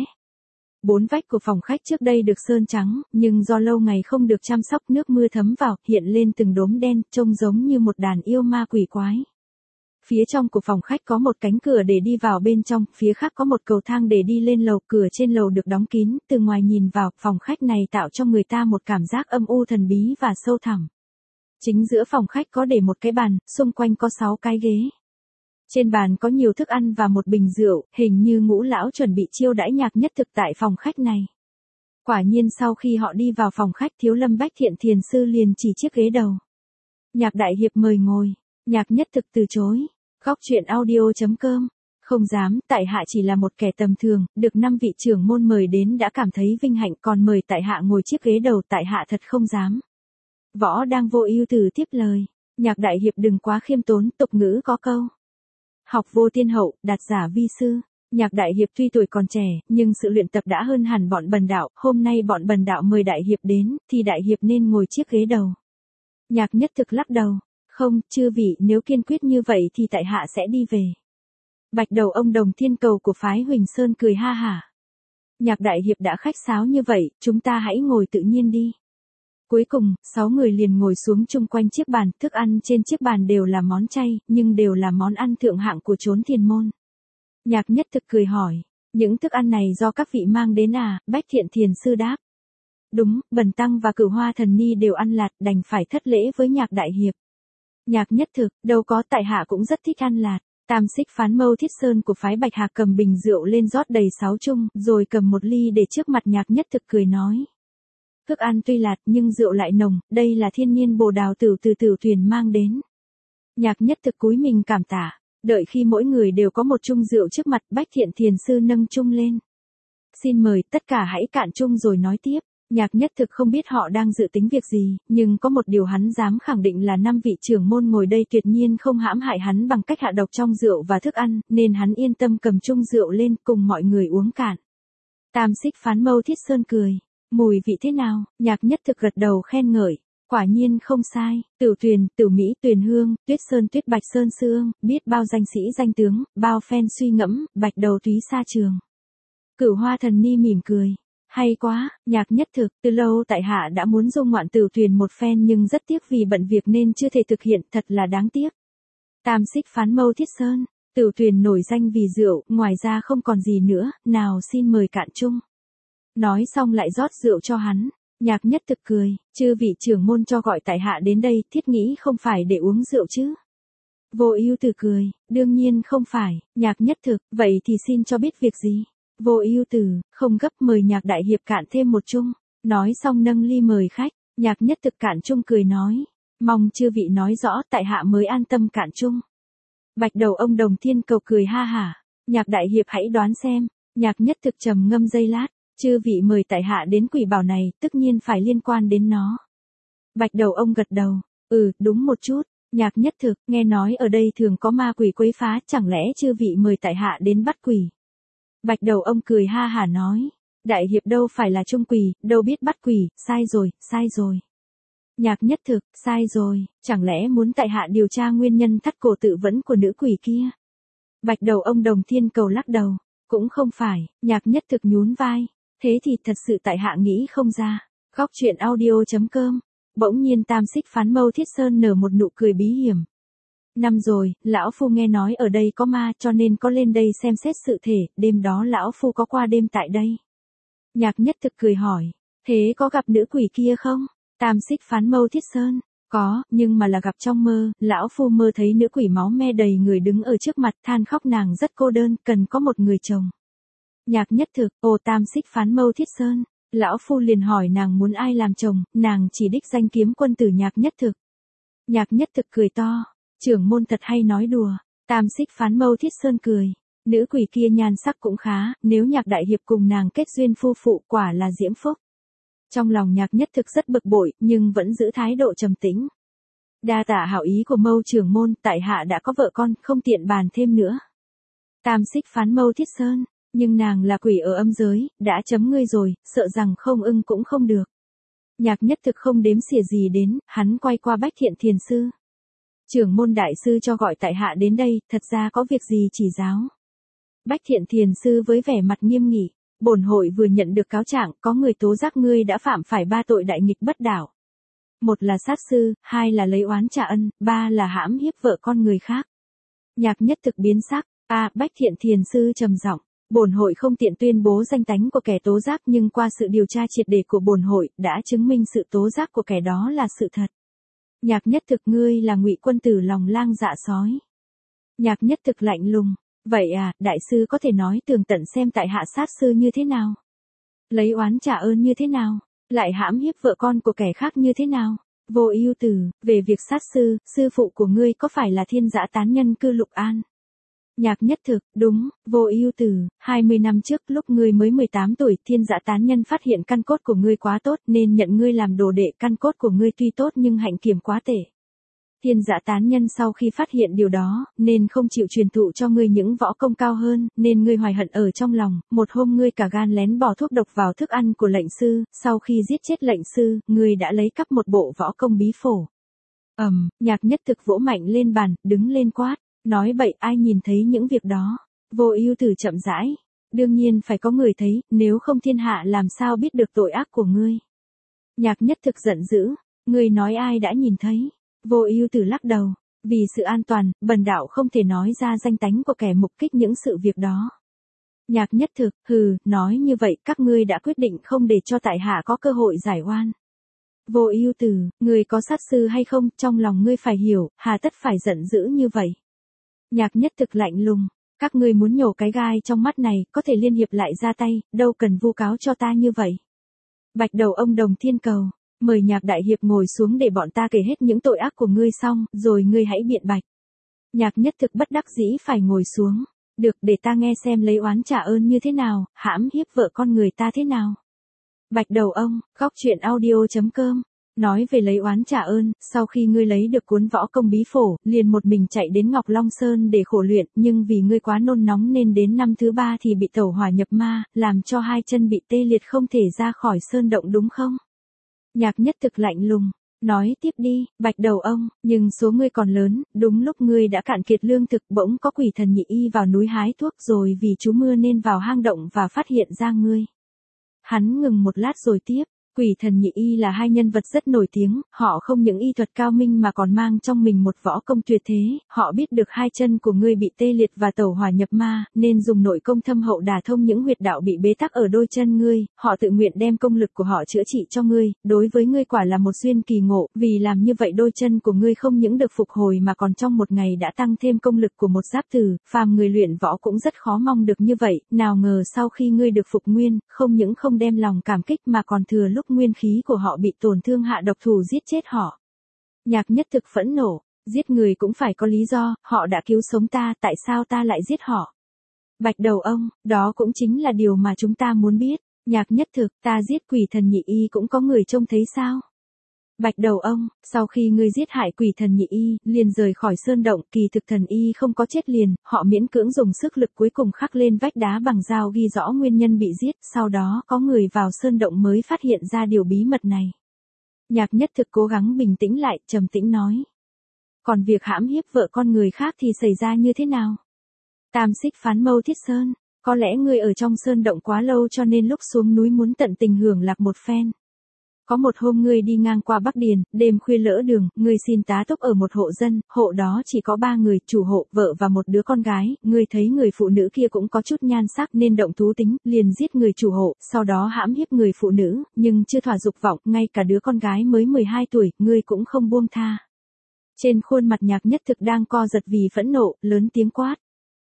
Bốn vách của phòng khách trước đây được sơn trắng, nhưng do lâu ngày không được chăm sóc, nước mưa thấm vào, hiện lên từng đốm đen, trông giống như một đàn yêu ma quỷ quái. Phía trong của phòng khách có một cánh cửa để đi vào bên trong, phía khác có một cầu thang để đi lên lầu, cửa trên lầu được đóng kín, từ ngoài nhìn vào, phòng khách này tạo cho người ta một cảm giác âm u thần bí và sâu thẳm. Chính giữa phòng khách có để một cái bàn, xung quanh có sáu cái ghế. Trên bàn có nhiều thức ăn và một bình rượu, hình như ngũ lão chuẩn bị chiêu đãi Nhạc Nhất Thực tại phòng khách này. Quả nhiên sau khi họ đi vào phòng khách, Thiếu Lâm Bách Thiện Thiền Sư liền chỉ chiếc ghế đầu. Nhạc đại hiệp mời ngồi. Nhạc Nhất Thực từ chối. Góc truyện audio chấm com. Không dám, tại hạ chỉ là một kẻ tầm thường, được năm vị trưởng môn mời đến đã cảm thấy vinh hạnh, còn mời tại hạ ngồi chiếc ghế đầu tại hạ thật không dám. Võ Đang Vô Ưu Tử tiếp lời. Nhạc đại hiệp đừng quá khiêm tốn, tục ngữ có câu. Học vô tiên hậu, đạt giả vi sư. Nhạc đại hiệp tuy tuổi còn trẻ, nhưng sự luyện tập đã hơn hẳn bọn bần đạo, hôm nay bọn bần đạo mời đại hiệp đến, thì đại hiệp nên ngồi chiếc ghế đầu. Nhạc Nhất Thực lắc đầu. Không, chư vị, nếu kiên quyết như vậy thì tại hạ sẽ đi về. Bạch Đầu Ông Đồng Thiên Cầu của phái Huỳnh Sơn cười ha hả. Nhạc đại hiệp đã khách sáo như vậy, chúng ta hãy ngồi tự nhiên đi. Cuối cùng, sáu người liền ngồi xuống chung quanh chiếc bàn, thức ăn trên chiếc bàn đều là món chay, nhưng đều là món ăn thượng hạng của chốn thiền môn. Nhạc Nhất Thực cười hỏi, những thức ăn này do các vị mang đến à? Bách Thiện Thiền Sư đáp. Đúng, bần tăng và Cửu Hoa Thần Ni đều ăn lạt, đành phải thất lễ với Nhạc đại hiệp. Nhạc Nhất Thực, đâu có, tại hạ cũng rất thích ăn lạt. Tam Xích Phán Mâu Thiết Sơn của phái Bạch Hạc cầm bình rượu lên rót đầy sáu chung, rồi cầm một ly để trước mặt Nhạc Nhất Thực cười nói. Thức ăn tuy lạt nhưng rượu lại nồng, đây là thiên nhiên bồ đào tử từ Tử Tuyền mang đến. Nhạc Nhất Thực cúi mình cảm tạ, đợi khi mỗi người đều có một chung rượu trước mặt, Bách Thiện Thiền Sư nâng chung lên. Xin mời, tất cả hãy cạn chung rồi nói tiếp. Nhạc Nhất Thực không biết họ đang dự tính việc gì, nhưng có một điều hắn dám khẳng định là năm vị trưởng môn ngồi đây tuyệt nhiên không hãm hại hắn bằng cách hạ độc trong rượu và thức ăn, nên hắn yên tâm cầm chung rượu lên cùng mọi người uống cạn. Tam Xích Phán Mâu Thiết Sơn cười. Mùi vị thế nào? Nhạc Nhất Thực gật đầu khen ngợi. Quả nhiên không sai, Tử Tuyền, Tử Mỹ, Tuyền Hương, Tuyết Sơn, Tuyết Bạch Sơn Sương, biết bao danh sĩ danh tướng, bao phen suy ngẫm, bạch đầu túy xa trường. Cửu Hoa Thần Ni mỉm cười. Hay quá, Nhạc Nhất Thực, từ lâu tại hạ đã muốn dung ngoạn Tử Tuyền một phen nhưng rất tiếc vì bận việc nên chưa thể thực hiện, thật là đáng tiếc. Tam Xích Phán Mâu Thiết Sơn, Tử Tuyền nổi danh vì rượu, ngoài ra không còn gì nữa, nào xin mời cạn chung. Nói xong lại rót rượu cho hắn. Nhạc Nhất Thực cười, chư vị trưởng môn cho gọi tại hạ đến đây, thiết nghĩ không phải để uống rượu chứ. Vô Ưu Tử cười, đương nhiên không phải. Nhạc Nhất Thực, vậy thì xin cho biết việc gì. Vô Ưu Tử, không gấp, mời Nhạc đại hiệp cạn thêm một chung. Nói xong nâng ly mời khách. Nhạc Nhất Thực cạn chung cười nói, mong chư vị nói rõ tại hạ mới an tâm cạn chung. Bạch đầu ông Đồng Thiên Cầu cười ha hả. Nhạc đại hiệp hãy đoán xem. Nhạc Nhất Thực trầm ngâm giây lát. Chư vị mời tại hạ đến Quỷ Bảo này, tất nhiên phải liên quan đến nó. Bạch đầu ông gật đầu, ừ, đúng một chút. Nhạc Nhất Thực, nghe nói ở đây thường có ma quỷ quấy phá, chẳng lẽ chư vị mời tại hạ đến bắt quỷ. Bạch đầu ông cười ha hả nói, đại hiệp đâu phải là trung quỷ, đâu biết bắt quỷ, sai rồi, sai rồi. Nhạc Nhất Thực, sai rồi, chẳng lẽ muốn tại hạ điều tra nguyên nhân thắt cổ tự vẫn của nữ quỷ kia. Bạch đầu ông Đồng Thiên Cầu lắc đầu, cũng không phải. Nhạc Nhất Thực nhún vai. Thế thì thật sự tại hạ nghĩ không ra. Góc truyện audio chấm com. Bỗng nhiên Tam Xích Phán Mâu Thiết Sơn nở một nụ cười bí hiểm. Năm rồi, lão phu nghe nói ở đây có ma cho nên có lên đây xem xét sự thể, đêm đó lão phu có qua đêm tại đây. Nhạc Nhất Thực cười hỏi, thế có gặp nữ quỷ kia không? Tam Xích Phán Mâu Thiết Sơn, có, nhưng mà là gặp trong mơ, lão phu mơ thấy nữ quỷ máu me đầy người đứng ở trước mặt than khóc nàng rất cô đơn, cần có một người chồng. Nhạc Nhất Thực, ồ Tam Xích Phán Mâu Thiết Sơn, lão phu liền hỏi nàng muốn ai làm chồng, nàng chỉ đích danh kiếm quân tử Nhạc Nhất Thực. Nhạc Nhất Thực cười to, trưởng môn thật hay nói đùa. Tam Xích Phán Mâu Thiết Sơn cười, nữ quỷ kia nhan sắc cũng khá, nếu Nhạc đại hiệp cùng nàng kết duyên phu phụ quả là diễm phúc. Trong lòng Nhạc Nhất Thực rất bực bội, nhưng vẫn giữ thái độ trầm tĩnh. Đa tạ hảo ý của Mâu trưởng môn, tại hạ đã có vợ con, không tiện bàn thêm nữa. Tam Xích Phán Mâu Thiết Sơn, nhưng nàng là quỷ ở âm giới, đã chấm ngươi rồi, sợ rằng không ưng cũng không được. Nhạc Nhất Thực không đếm xỉa gì đến, hắn quay qua Bách Thiện Thiền Sư. Trưởng môn đại sư cho gọi tại hạ đến đây, thật ra có việc gì chỉ giáo. Bách Thiện Thiền Sư với vẻ mặt nghiêm nghị, bổn hội vừa nhận được cáo trạng, có người tố giác ngươi đã phạm phải ba tội đại nghịch bất đạo. Một là sát sư, hai là lấy oán trả ân, ba là hãm hiếp vợ con người khác. Nhạc Nhất Thực biến sắc, a à, Bách Thiện Thiền Sư trầm giọng, bổn hội không tiện tuyên bố danh tánh của kẻ tố giác, nhưng qua sự điều tra triệt để của bổn hội đã chứng minh sự tố giác của kẻ đó là sự thật. Nhạc Nhất Thực, ngươi là Ngụy quân tử lòng lang dạ sói. Nhạc Nhất Thực lạnh lùng, vậy à, đại sư có thể nói tường tận xem tại hạ sát sư như thế nào? Lấy oán trả ơn như thế nào? Lại hãm hiếp vợ con của kẻ khác như thế nào? Vô Ưu Tử, về việc sát sư, sư phụ của ngươi có phải là Thiên Dã tán nhân Cư Lục An? Nhạc Nhất Thực, đúng. Vô Ưu Tử, hai mươi năm trước lúc ngươi mới mười tám tuổi, Thiên Dã tán nhân phát hiện căn cốt của ngươi quá tốt nên nhận ngươi làm đồ đệ, căn cốt của ngươi tuy tốt nhưng hạnh kiểm quá tệ. Thiên Dã tán nhân sau khi phát hiện điều đó, nên không chịu truyền thụ cho ngươi những võ công cao hơn, nên ngươi hoài hận ở trong lòng, một hôm ngươi cả gan lén bỏ thuốc độc vào thức ăn của lệnh sư, sau khi giết chết lệnh sư, ngươi đã lấy cắp một bộ võ công bí phổ. Ầm, um, Nhạc Nhất Thực vỗ mạnh lên bàn, đứng lên quát, nói bậy, ai nhìn thấy những việc đó? Vô Ưu Tử chậm rãi, đương nhiên phải có người thấy, nếu không thiên hạ làm sao biết được tội ác của ngươi. Nhạc Nhất Thực giận dữ, ngươi nói ai đã nhìn thấy? Vô Ưu Tử lắc đầu, vì sự an toàn, bần đạo không thể nói ra danh tánh của kẻ mục kích những sự việc đó. Nhạc Nhất Thực, hừ, nói như vậy các ngươi đã quyết định không để cho tại hạ có cơ hội giải oan. Vô ưu tử, người có sát sư hay không, trong lòng ngươi phải hiểu, hà tất phải giận dữ như vậy. Nhạc Nhất Thực lạnh lùng, các ngươi muốn nhổ cái gai trong mắt này, có thể liên hiệp lại ra tay, đâu cần vu cáo cho ta như vậy. Bạch đầu ông Đồng Thiên Cầu, mời Nhạc đại hiệp ngồi xuống để bọn ta kể hết những tội ác của ngươi xong, rồi ngươi hãy biện bạch. Nhạc Nhất Thực bất đắc dĩ phải ngồi xuống. Được, để ta nghe xem lấy oán trả ơn như thế nào, hãm hiếp vợ con người ta thế nào. Bạch đầu ông, góc truyện audio chấm com. Nói về lấy oán trả ơn, sau khi ngươi lấy được cuốn võ công bí phổ, liền một mình chạy đến Ngọc Long Sơn để khổ luyện, nhưng vì ngươi quá nôn nóng nên đến năm thứ ba thì bị tẩu hỏa nhập ma, làm cho hai chân bị tê liệt không thể ra khỏi sơn động đúng không? Nhạc Nhất Thực lạnh lùng. Nói tiếp đi, bạch đầu ông, nhưng số ngươi còn lớn, đúng lúc ngươi đã cạn kiệt lương thực bỗng có quỷ thần nhị y vào núi hái thuốc rồi vì trú mưa nên vào hang động và phát hiện ra ngươi. Hắn ngừng một lát rồi tiếp. Quỷ thần nhị y là hai nhân vật rất nổi tiếng, họ không những y thuật cao minh mà còn mang trong mình một võ công tuyệt thế, họ biết được hai chân của ngươi bị tê liệt và tẩu hỏa nhập ma, nên dùng nội công thâm hậu đả thông những huyệt đạo bị bế tắc ở đôi chân ngươi, họ tự nguyện đem công lực của họ chữa trị cho ngươi, đối với ngươi quả là một duyên kỳ ngộ, vì làm như vậy đôi chân của ngươi không những được phục hồi mà còn trong một ngày đã tăng thêm công lực của một giáp tử, phàm người luyện võ cũng rất khó mong được như vậy, nào ngờ sau khi ngươi được phục nguyên, không những không đem lòng cảm kích mà còn thừa lúc nguyên khí của họ bị tổn thương hạ độc thủ giết chết họ. Nhạc Nhất Thực phẫn nộ, giết người cũng phải có lý do, họ đã cứu sống ta, tại sao ta lại giết họ? Bạch đầu ông, đó cũng chính là điều mà chúng ta muốn biết. Nhạc Nhất Thực, ta giết quỷ thần nhị y cũng có người trông thấy sao? Bạch đầu ông, sau khi ngươi giết hại quỷ thần nhị y, liền rời khỏi sơn động, kỳ thực thần y không có chết liền, họ miễn cưỡng dùng sức lực cuối cùng khắc lên vách đá bằng dao ghi rõ nguyên nhân bị giết, sau đó có người vào sơn động mới phát hiện ra điều bí mật này. Nhạc Nhất Thực cố gắng bình tĩnh lại, trầm tĩnh nói. Còn việc hãm hiếp vợ con người khác thì xảy ra như thế nào? Tam Xích Phán Mâu Thiết Sơn, có lẽ ngươi ở trong sơn động quá lâu cho nên lúc xuống núi muốn tận tình hưởng lạc một phen. Có một hôm ngươi đi ngang qua Bắc Điền, đêm khuya lỡ đường, ngươi xin tá túc ở một hộ dân, hộ đó chỉ có ba người, chủ hộ, vợ và một đứa con gái, ngươi thấy người phụ nữ kia cũng có chút nhan sắc nên động thú tính, liền giết người chủ hộ, sau đó hãm hiếp người phụ nữ, nhưng chưa thỏa dục vọng, ngay cả đứa con gái mới mười hai tuổi, ngươi cũng không buông tha. Trên khuôn mặt Nhạc Nhất Thực đang co giật vì phẫn nộ, lớn tiếng quát.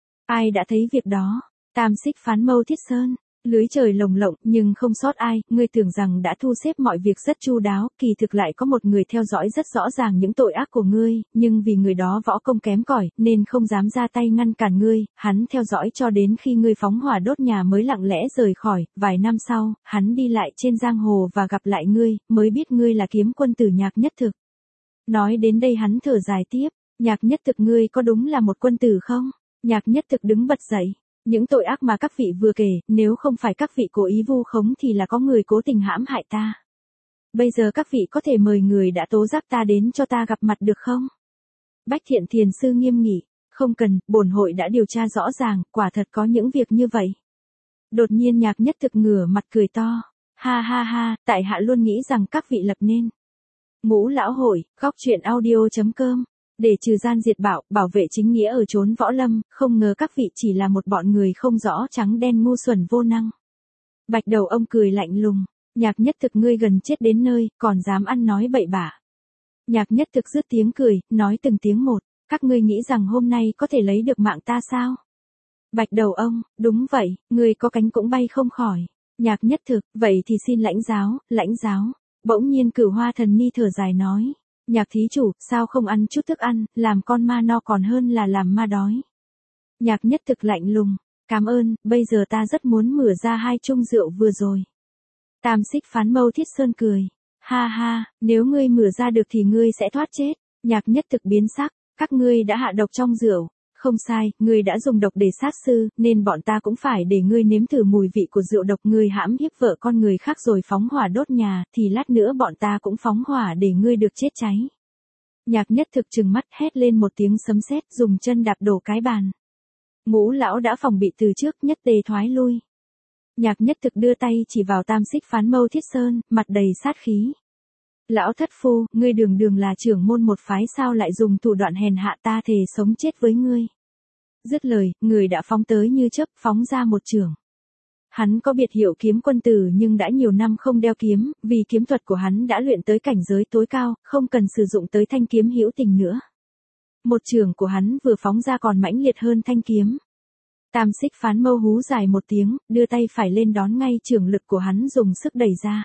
Ai đã thấy việc đó? Tam Xích Phán Mâu Thiết Sơn. Lưới trời lồng lộng, nhưng không sót ai, ngươi tưởng rằng đã thu xếp mọi việc rất chu đáo, kỳ thực lại có một người theo dõi rất rõ ràng những tội ác của ngươi, nhưng vì người đó võ công kém cỏi, nên không dám ra tay ngăn cản ngươi, hắn theo dõi cho đến khi ngươi phóng hỏa đốt nhà mới lặng lẽ rời khỏi, vài năm sau, hắn đi lại trên giang hồ và gặp lại ngươi, mới biết ngươi là kiếm quân tử Nhạc Nhất Thực. Nói đến đây hắn thở dài tiếp, Nhạc Nhất Thực ngươi có đúng là một quân tử không? Nhạc Nhất Thực đứng bật dậy. Những tội ác mà các vị vừa kể, nếu không phải các vị cố ý vu khống thì là có người cố tình hãm hại ta. Bây giờ các vị có thể mời người đã tố giác ta đến cho ta gặp mặt được không? Bách Thiện Thiền Sư nghiêm nghị, không cần, bổn hội đã điều tra rõ ràng, quả thật có những việc như vậy. Đột nhiên Nhạc Nhất Thực ngửa mặt cười to, ha ha ha, tại hạ luôn nghĩ rằng các vị lập nên. Ngũ Lão Hội, góc truyện audio chấm com. Để trừ gian diệt bạo, bảo vệ chính nghĩa ở chốn võ lâm, không ngờ các vị chỉ là một bọn người không rõ trắng đen ngu xuẩn vô năng. Bạch đầu ông cười lạnh lùng, Nhạc Nhất Thực ngươi gần chết đến nơi, còn dám ăn nói bậy bạ. Nhạc Nhất Thực dứt tiếng cười, nói từng tiếng một, các ngươi nghĩ rằng hôm nay có thể lấy được mạng ta sao? Bạch đầu ông, đúng vậy, ngươi có cánh cũng bay không khỏi. Nhạc Nhất Thực, vậy thì xin lãnh giáo, lãnh giáo. Bỗng nhiên Cửu Hoa Thần Ni thở dài nói. Nhạc thí chủ, sao không ăn chút thức ăn, làm con ma no còn hơn là làm ma đói. Nhạc Nhất Thực lạnh lùng, cảm ơn, bây giờ ta rất muốn mửa ra hai chung rượu vừa rồi. Tam Xích Phán Mâu Thiết Sơn cười, ha ha, nếu ngươi mửa ra được thì ngươi sẽ thoát chết. Nhạc Nhất Thực biến sắc, các ngươi đã hạ độc trong rượu. Không sai, ngươi đã dùng độc để sát sư, nên bọn ta cũng phải để ngươi nếm thử mùi vị của rượu độc. Ngươi hãm hiếp vợ con người khác rồi phóng hỏa đốt nhà, thì lát nữa bọn ta cũng phóng hỏa để ngươi được chết cháy. Nhạc Nhất Thực trừng mắt hét lên một tiếng sấm sét, dùng chân đạp đổ cái bàn. Ngũ lão đã phòng bị từ trước, nhất tề thoái lui. Nhạc Nhất Thực đưa tay chỉ vào Tam Xích Phán Mâu Thiết Sơn, mặt đầy sát khí. Lão thất phu, ngươi đường đường là trưởng môn một phái sao lại dùng thủ đoạn hèn hạ, ta thề sống chết với ngươi. Dứt lời, người đã phóng tới như chớp, phóng ra một chưởng. Hắn có biệt hiệu kiếm quân tử nhưng đã nhiều năm không đeo kiếm, vì kiếm thuật của hắn đã luyện tới cảnh giới tối cao, không cần sử dụng tới thanh kiếm hữu tình nữa. Một chưởng của hắn vừa phóng ra còn mãnh liệt hơn thanh kiếm. Tam Xích Phán Mâu hú dài một tiếng, đưa tay phải lên đón ngay chưởng lực của hắn dùng sức đẩy ra.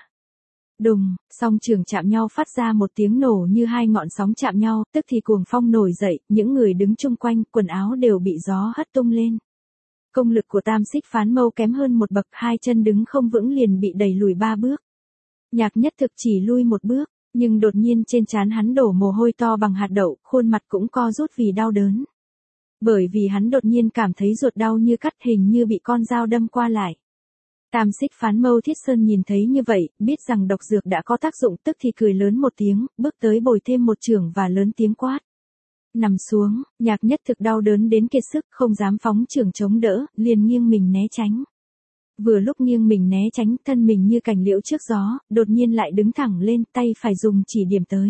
Đùng, song chưởng chạm nhau phát ra một tiếng nổ như hai ngọn sóng chạm nhau, tức thì cuồng phong nổi dậy, những người đứng chung quanh, quần áo đều bị gió hất tung lên. Công lực của Tam Xích Phán Mâu kém hơn một bậc, hai chân đứng không vững liền bị đẩy lùi ba bước. Nhạc Nhất Thực chỉ lui một bước, nhưng đột nhiên trên trán hắn đổ mồ hôi to bằng hạt đậu, khuôn mặt cũng co rút vì đau đớn. Bởi vì hắn đột nhiên cảm thấy ruột đau như cắt, hình như bị con dao đâm qua lại. Tam Xích Phán Mâu Thiết Sơn nhìn thấy như vậy, biết rằng độc dược đã có tác dụng, tức thì cười lớn một tiếng, bước tới bồi thêm một chưởng và lớn tiếng quát. Nằm xuống, Nhạc Nhất Thực đau đớn đến kiệt sức, không dám phóng chưởng chống đỡ, liền nghiêng mình né tránh. Vừa lúc nghiêng mình né tránh, thân mình như cành liễu trước gió, đột nhiên lại đứng thẳng lên, tay phải dùng chỉ điểm tới.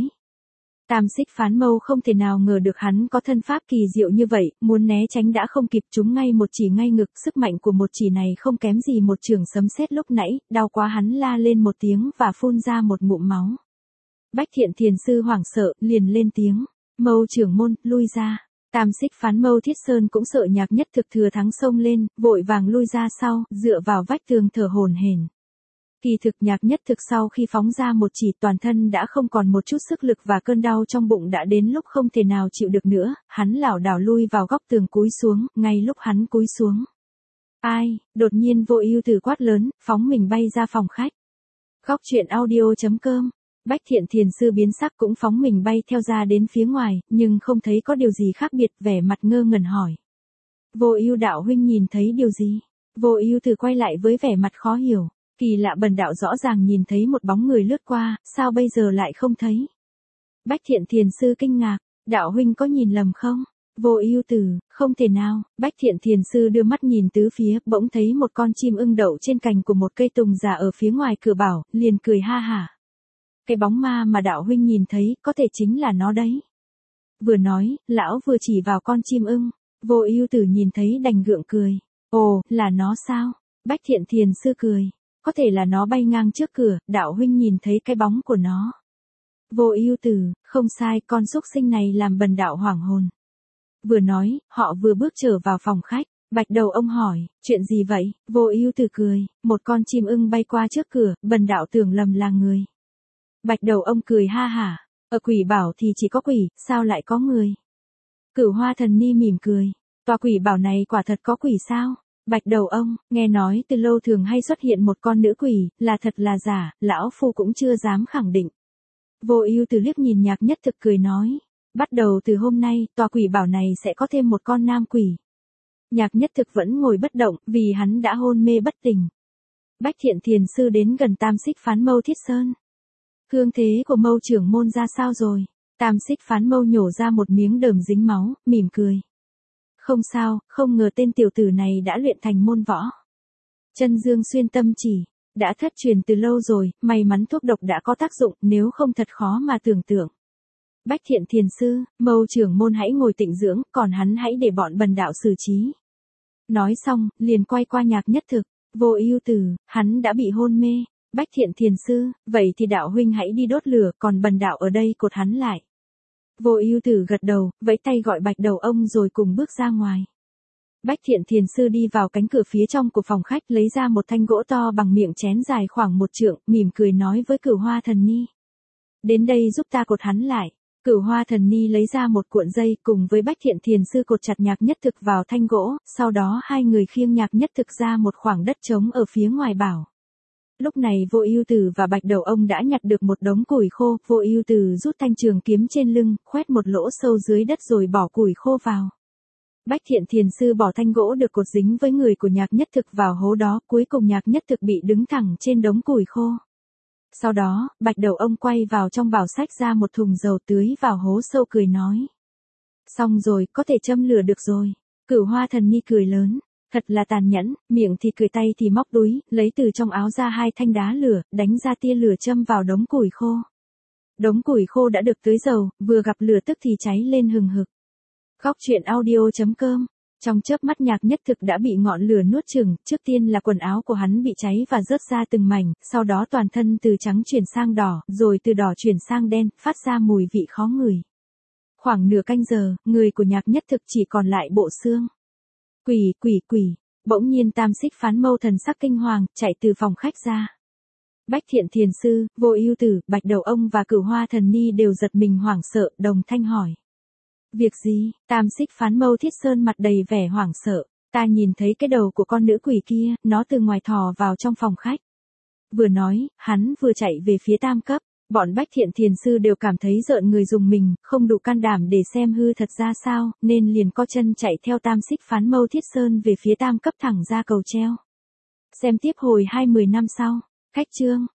Tam Xích Phán Mâu không thể nào ngờ được hắn có thân pháp kỳ diệu như vậy, muốn né tránh đã không kịp, trúng ngay một chỉ ngay ngực, sức mạnh của một chỉ này không kém gì một chưởng sấm sét lúc nãy, đau quá hắn la lên một tiếng và phun ra một ngụm máu. Bách Thiện Thiền Sư hoảng sợ, liền lên tiếng, Mâu trưởng môn, lui ra. Tam Xích Phán Mâu Thiết Sơn cũng sợ Nhạc Nhất Thực thừa thắng xông lên, vội vàng lui ra sau, dựa vào vách tường thở hổn hển. Kỳ thực Nhạc Nhất Thực sau khi phóng ra một chỉ, toàn thân đã không còn một chút sức lực và cơn đau trong bụng đã đến lúc không thể nào chịu được nữa, hắn lảo đảo lui vào góc tường cúi xuống, ngay lúc hắn cúi xuống. Ai, đột nhiên Vô Ưu Tử quát lớn, phóng mình bay ra phòng khách. Góc truyện audio chấm com. Bách Thiện Thiền Sư biến sắc cũng phóng mình bay theo ra đến phía ngoài, nhưng không thấy có điều gì khác biệt, vẻ mặt ngơ ngẩn hỏi. Vô Ưu đạo huynh nhìn thấy điều gì? Vô Ưu Tử quay lại với vẻ mặt khó hiểu. Kỳ lạ, bần đạo rõ ràng nhìn thấy một bóng người lướt qua, sao bây giờ lại không thấy? Bách Thiện Thiền Sư kinh ngạc, đạo huynh có nhìn lầm không? Vô Ưu Tử, không thể nào. Bách Thiện Thiền Sư đưa mắt nhìn tứ phía, bỗng thấy một con chim ưng đậu trên cành của một cây tùng già ở phía ngoài cửa bảo, liền cười ha hả. Cái bóng ma mà đạo huynh nhìn thấy, có thể chính là nó đấy. Vừa nói, lão vừa chỉ vào con chim ưng. Vô Ưu Tử nhìn thấy đành gượng cười. Ồ, là nó sao? Bách Thiện Thiền Sư cười. Có thể là nó bay ngang trước cửa, đạo huynh nhìn thấy cái bóng của nó. Vô Ưu Tử, không sai, con súc sinh này làm bần đạo hoảng hồn. Vừa nói, họ vừa bước trở vào phòng khách. Bạch Đầu ông hỏi, chuyện gì vậy? Vô Ưu Tử cười, một con chim ưng bay qua trước cửa, bần đạo tưởng lầm là người. Bạch Đầu ông cười ha hả, ở Quỷ Bảo thì chỉ có quỷ, sao lại có người? Cửu Hoa Thần Ni mỉm cười, tòa Quỷ Bảo này quả thật có quỷ sao? Bạch Đầu ông, nghe nói từ lâu thường hay xuất hiện một con nữ quỷ, là thật là giả, lão phu cũng chưa dám khẳng định. Vô Ưu Tử liếc nhìn Nhạc Nhất Thực cười nói, bắt đầu từ hôm nay, tòa Quỷ Bảo này sẽ có thêm một con nam quỷ. Nhạc Nhất Thực vẫn ngồi bất động, vì hắn đã hôn mê bất tỉnh. Bách Thiện Thiền Sư đến gần Tam Xích Phán Mâu Thiết Sơn. Thương thế của Mâu trưởng môn ra sao rồi? Tam Xích Phán Mâu nhổ ra một miếng đờm dính máu, mỉm cười. Không sao, không ngờ tên tiểu tử này đã luyện thành môn võ. Chân dương xuyên tâm chỉ, đã thất truyền từ lâu rồi, may mắn thuốc độc đã có tác dụng, nếu không thật khó mà tưởng tượng. Bách Thiện Thiền Sư, Mâu trưởng môn hãy ngồi tịnh dưỡng, còn hắn hãy để bọn bần đạo xử trí. Nói xong, liền quay qua Nhạc Nhất Thực, Vô Ưu Tử, hắn đã bị hôn mê. Bách Thiện Thiền Sư, vậy thì đạo huynh hãy đi đốt lửa, còn bần đạo ở đây cột hắn lại. Vô Ưu Tử gật đầu, vẫy tay gọi Bạch Đầu ông rồi cùng bước ra ngoài. Bách Thiện Thiền Sư đi vào cánh cửa phía trong của phòng khách, lấy ra một thanh gỗ to bằng miệng chén dài khoảng một trượng, mỉm cười nói với Cửu Hoa Thần Ni. Đến đây giúp ta cột hắn lại. Cửu Hoa Thần Ni lấy ra một cuộn dây, cùng với Bách Thiện Thiền Sư cột chặt Nhạc Nhất Thực vào thanh gỗ, sau đó hai người khiêng Nhạc Nhất Thực ra một khoảng đất trống ở phía ngoài bảo. Lúc này Vô Ưu Tử và Bạch Đầu ông đã nhặt được một đống củi khô, Vô Ưu Tử rút thanh trường kiếm trên lưng, khoét một lỗ sâu dưới đất rồi bỏ củi khô vào. Bách Thiện Thiền Sư bỏ thanh gỗ được cột dính với người của Nhạc Nhất Thực vào hố đó, cuối cùng Nhạc Nhất Thực bị đứng thẳng trên đống củi khô. Sau đó, Bạch Đầu ông quay vào trong bảo sách ra một thùng dầu tưới vào hố sâu cười nói. Xong rồi, có thể châm lửa được rồi. Cửu Hoa Thần Ni cười lớn. Thật là tàn nhẫn, miệng thì cười tay thì móc túi, lấy từ trong áo ra hai thanh đá lửa, đánh ra tia lửa châm vào đống củi khô. Đống củi khô đã được tưới dầu, vừa gặp lửa tức thì cháy lên hừng hực. Góc truyện audio chấm com Trong chớp mắt Nhạc Nhất Thực đã bị ngọn lửa nuốt chửng, trước tiên là quần áo của hắn bị cháy và rớt ra từng mảnh, sau đó toàn thân từ trắng chuyển sang đỏ, rồi từ đỏ chuyển sang đen, phát ra mùi vị khó ngửi. Khoảng nửa canh giờ, người của Nhạc Nhất Thực chỉ còn lại bộ xương. Quỷ, quỷ, quỷ, bỗng nhiên Tam Xích Phán Mâu thần sắc kinh hoàng, chạy từ phòng khách ra. Bách Thiện Thiền Sư, Vô Ưu Tử, Bạch Đầu Ông và Cửu Hoa Thần Ni đều giật mình hoảng sợ, đồng thanh hỏi. Việc gì? Tam Xích Phán Mâu Thiết Sơn mặt đầy vẻ hoảng sợ. Ta nhìn thấy cái đầu của con nữ quỷ kia, nó từ ngoài thò vào trong phòng khách. Vừa nói, hắn vừa chạy về phía tam cấp. Bọn Bách Thiện Thiền Sư đều cảm thấy rợn người rùng mình, không đủ can đảm để xem hư thật ra sao, nên liền co chân chạy theo Tam Xích Phán Mâu Thiết Sơn về phía tam cấp thẳng ra cầu treo. Xem tiếp hồi hai mươi năm sau. Khách chương.